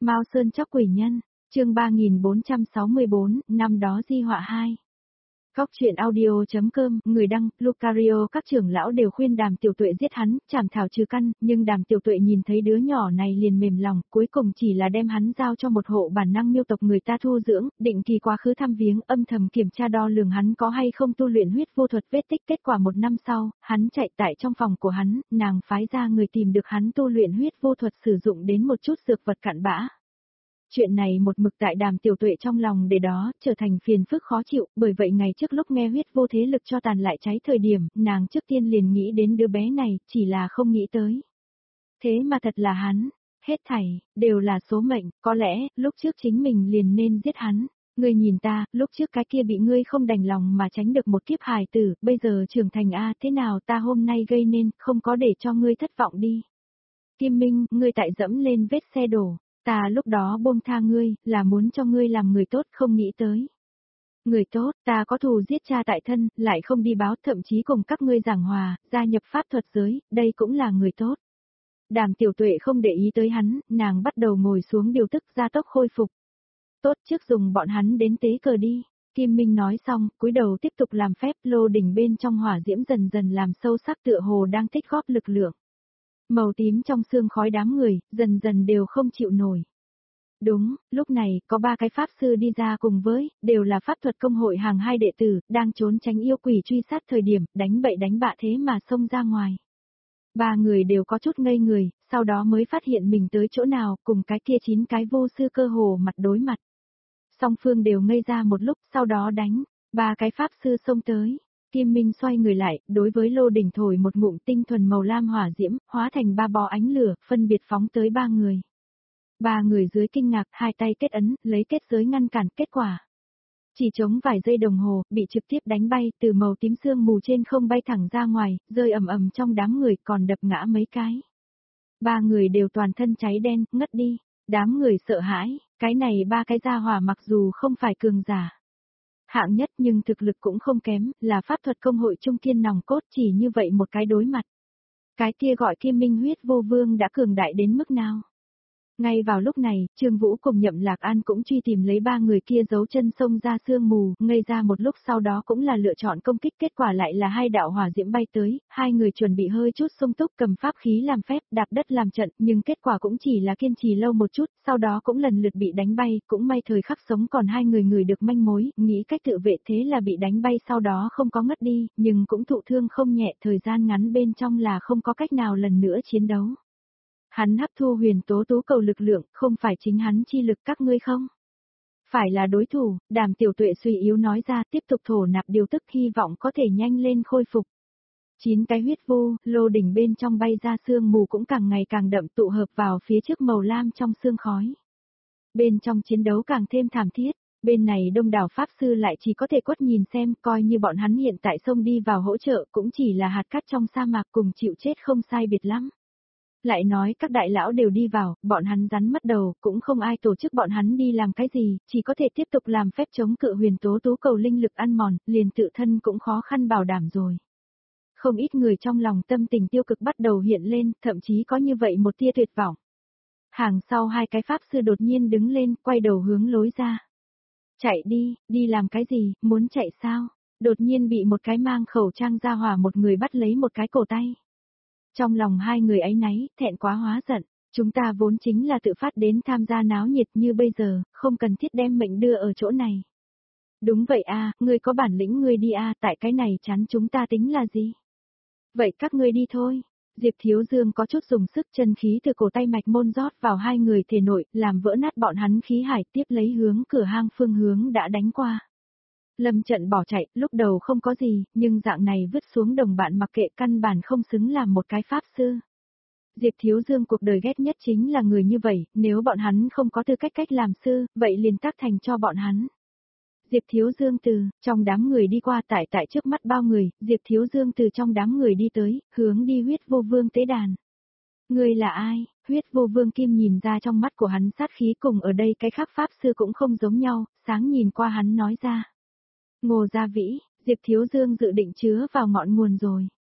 Mao Sơn Chóc Quỷ Nhân, chương 3464, năm đó di họa 2. Cóc truyện audio.com, người đăng, Lucario. Các trưởng lão đều khuyên Đàm Tiểu Tuệ giết hắn, chảm thảo trừ căn, nhưng Đàm Tiểu Tuệ nhìn thấy đứa nhỏ này liền mềm lòng, cuối cùng chỉ là đem hắn giao cho một hộ bản năng miêu tộc người ta thu dưỡng, định kỳ quá khứ thăm viếng, âm thầm kiểm tra đo lường hắn có hay không tu luyện huyết vô thuật vết tích. Kết quả 1 năm sau, hắn chạy tại trong phòng của hắn, nàng phái ra người tìm được hắn tu luyện huyết vô thuật sử dụng đến một chút dược vật cặn bã. Chuyện này một mực tại Đàm Tiểu Tuệ trong lòng để đó, trở thành phiền phức khó chịu, bởi vậy ngày trước lúc nghe huyết vô thế lực cho tàn lại cháy thời điểm, nàng trước tiên liền nghĩ đến đứa bé này, chỉ là không nghĩ tới. Thế mà thật là hắn, hết thảy, đều là số mệnh, có lẽ, lúc trước chính mình liền nên giết hắn. Ngươi nhìn ta, lúc trước cái kia bị ngươi không đành lòng mà tránh được một kiếp hài tử, bây giờ trưởng thành thế nào ta hôm nay gây nên, không có để cho ngươi thất vọng đi. Kim Minh, ngươi tại dẫm lên vết xe đổ. Ta lúc đó buông tha ngươi, là muốn cho ngươi làm người tốt, không nghĩ tới. Người tốt, ta có thù giết cha tại thân, lại không đi báo, thậm chí cùng các ngươi giảng hòa, gia nhập pháp thuật giới, đây cũng là người tốt. Đàm Tiểu Tuệ không để ý tới hắn, nàng bắt đầu ngồi xuống điều tức gia tốc khôi phục. Tốt, trước dùng bọn hắn đến tế cờ đi. Kim Minh nói xong, cúi đầu tiếp tục làm phép, lô đỉnh bên trong hỏa diễm dần dần làm sâu sắc, tựa hồ đang tích góp lực lượng. Màu tím trong xương khói đám người, dần dần đều không chịu nổi. Đúng, lúc này, có 3 cái pháp sư đi ra cùng với, đều là pháp thuật công hội hàng 2 đệ tử, đang trốn tránh yêu quỷ truy sát thời điểm, đánh bậy đánh bạ thế mà xông ra ngoài. 3 người đều có chút ngây người, sau đó mới phát hiện mình tới chỗ nào, cùng cái kia 9 cái vô sư cơ hồ mặt đối mặt. Song phương đều ngây ra một lúc, sau đó đánh, 3 cái pháp sư xông tới. Kim Minh xoay người lại, đối với lô đỉnh thổi một ngụm tinh thuần màu lam hỏa diễm, hóa thành 3 bó ánh lửa, phân biệt phóng tới 3 người. 3 người dưới kinh ngạc, 2 tay kết ấn, lấy kết giới ngăn cản, kết quả. Chỉ chống vài giây đồng hồ, bị trực tiếp đánh bay, từ màu tím sương mù trên không bay thẳng ra ngoài, rơi ầm ầm trong đám người, còn đập ngã mấy cái. 3 người đều toàn thân cháy đen, ngất đi. Đám người sợ hãi, cái này 3 cái gia hỏa mặc dù không phải cường giả. Hạng nhất nhưng thực lực cũng không kém, là pháp thuật công hội trung kiên nòng cốt, chỉ như vậy một cái đối mặt. Cái kia gọi Kim Minh huyết vô vương đã cường đại đến mức nào? Ngay vào lúc này, Trương Vũ cùng Nhậm Lạc An cũng truy tìm lấy 3 người kia giấu chân sông ra sương mù, ngây ra một lúc sau đó cũng là lựa chọn công kích, kết quả lại là 2 đạo hỏa diễm bay tới, 2 người chuẩn bị hơi chút sung túc cầm pháp khí làm phép, đạp đất làm trận, nhưng kết quả cũng chỉ là kiên trì lâu một chút, sau đó cũng lần lượt bị đánh bay, cũng may thời khắc sống còn 2 người người được manh mối, nghĩ cách tự vệ thế là bị đánh bay sau đó không có ngất đi, nhưng cũng thụ thương không nhẹ, thời gian ngắn bên trong là không có cách nào lần nữa chiến đấu. Hắn hấp thu huyền tố tú cầu lực lượng, không phải chính hắn chi lực các ngươi không? Phải là đối thủ, Đàm Tiểu Tuệ suy yếu nói ra, tiếp tục thổ nạp điều tức, hy vọng có thể nhanh lên khôi phục. 9 cái huyết vô, lô đỉnh bên trong bay ra sương mù cũng càng ngày càng đậm, tụ hợp vào phía trước màu lam trong sương khói. Bên trong chiến đấu càng thêm thảm thiết, bên này đông đảo pháp sư lại chỉ có thể quất nhìn xem, coi như bọn hắn hiện tại xông đi vào hỗ trợ cũng chỉ là hạt cát trong sa mạc, cùng chịu chết không sai biệt lắm. Lại nói các đại lão đều đi vào, bọn hắn rắn mất đầu, cũng không ai tổ chức bọn hắn đi làm cái gì, chỉ có thể tiếp tục làm phép chống cự huyền tố tú cầu linh lực ăn mòn, liền tự thân cũng khó khăn bảo đảm rồi. Không ít người trong lòng tâm tình tiêu cực bắt đầu hiện lên, thậm chí có như vậy một tia tuyệt vọng. Hàng sau 2 cái pháp sư đột nhiên đứng lên, quay đầu hướng lối ra. Chạy đi, đi làm cái gì, muốn chạy sao? Đột nhiên bị một cái mang khẩu trang ra hỏa một người bắt lấy một cái cổ tay. Trong lòng 2 người ấy náy, thẹn quá hóa giận, chúng ta vốn chính là tự phát đến tham gia náo nhiệt như bây giờ, không cần thiết đem mệnh đưa ở chỗ này. Đúng vậy ngươi có bản lĩnh ngươi đi tại cái này chắn chúng ta tính là gì? Vậy các ngươi đi thôi. Diệp Thiếu Dương có chút dùng sức, chân khí từ cổ tay mạch môn rót vào 2 người thể nội, làm vỡ nát bọn hắn khí hải, tiếp lấy hướng cửa hang phương hướng đã đánh qua. Lâm Trận bỏ chạy, lúc đầu không có gì, nhưng dạng này vứt xuống đồng bạn mặc kệ, căn bản không xứng làm một cái pháp sư. Diệp Thiếu Dương cuộc đời ghét nhất chính là người như vậy, nếu bọn hắn không có tư cách làm sư, vậy liền tác thành cho bọn hắn. Diệp Thiếu Dương từ trong đám người đi qua, tại trước mắt bao người, Diệp Thiếu Dương từ trong đám người đi tới, hướng đi huyết vô vương tế đàn. Ngươi là ai? Huyết vô vương kim nhìn ra trong mắt của hắn sát khí, cùng ở đây cái khác pháp sư cũng không giống nhau, sáng nhìn qua hắn nói ra. Ngô Gia Vĩ, Diệp Thiếu Dương dự định chứa vào ngọn nguồn rồi.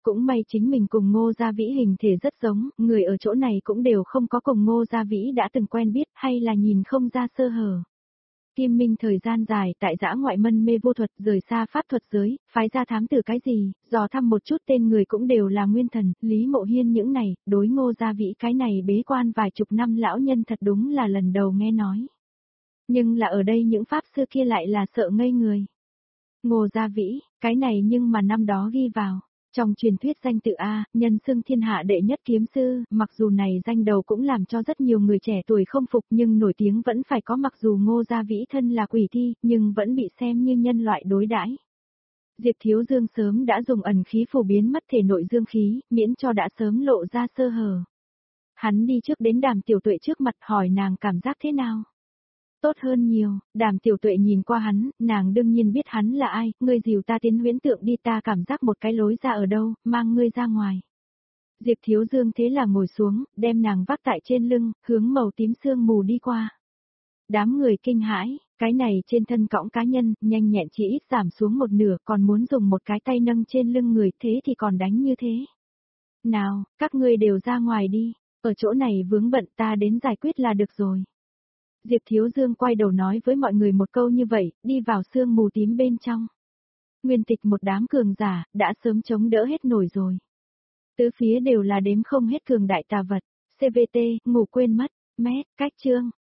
Cũng may chính mình cùng Ngô Gia Vĩ hình thể rất giống, người ở chỗ này cũng đều không có cùng Ngô Gia Vĩ đã từng quen biết hay là nhìn không ra sơ hở. Kim Minh thời gian dài tại dã ngoại mân mê vô thuật rời xa pháp thuật giới, phái ra thám tử cái gì, dò thăm một chút tên người cũng đều là nguyên thần, Lý Mộ Hiên những này, đối Ngô Gia Vĩ cái này bế quan vài chục năm lão nhân thật đúng là lần đầu nghe nói. Nhưng là ở đây những pháp sư kia lại là sợ ngây người. Ngô Gia Vĩ, cái này nhưng mà năm đó ghi vào. Trong truyền thuyết danh tự A, nhân xưng thiên hạ đệ nhất kiếm sư, mặc dù này danh đầu cũng làm cho rất nhiều người trẻ tuổi không phục nhưng nổi tiếng vẫn phải có, mặc dù Ngô Gia Vĩ thân là quỷ thi, nhưng vẫn bị xem như nhân loại đối đãi. Diệp Thiếu Dương sớm đã dùng ẩn khí phổ biến mất thể nội dương khí, miễn cho đã sớm lộ ra sơ hở. Hắn đi trước đến Đàm Tiểu Tuệ trước mặt hỏi nàng cảm giác thế nào. Tốt hơn nhiều, Đàm Tiểu Tuệ nhìn qua hắn, nàng đương nhiên biết hắn là ai, ngươi dìu ta tiến huyễn tượng đi, ta cảm giác một cái lối ra ở đâu, mang ngươi ra ngoài. Diệp Thiếu Dương thế là ngồi xuống, đem nàng vác tại trên lưng, hướng màu tím sương mù đi qua. Đám người kinh hãi, cái này trên thân cõng cá nhân, nhanh nhẹn chỉ ít giảm xuống một nửa, còn muốn dùng một cái tay nâng trên lưng người, thế thì còn đánh như thế. Nào, các ngươi đều ra ngoài đi, ở chỗ này vướng bận, ta đến giải quyết là được rồi. Diệp Thiếu Dương quay đầu nói với mọi người một câu như vậy, đi vào sương mù tím bên trong. Nguyên Tịch một đám cường giả, đã sớm chống đỡ hết nổi rồi. Tứ phía đều là đếm không hết cường đại tà vật, CVT, ngủ quên mất, mét, cách chương.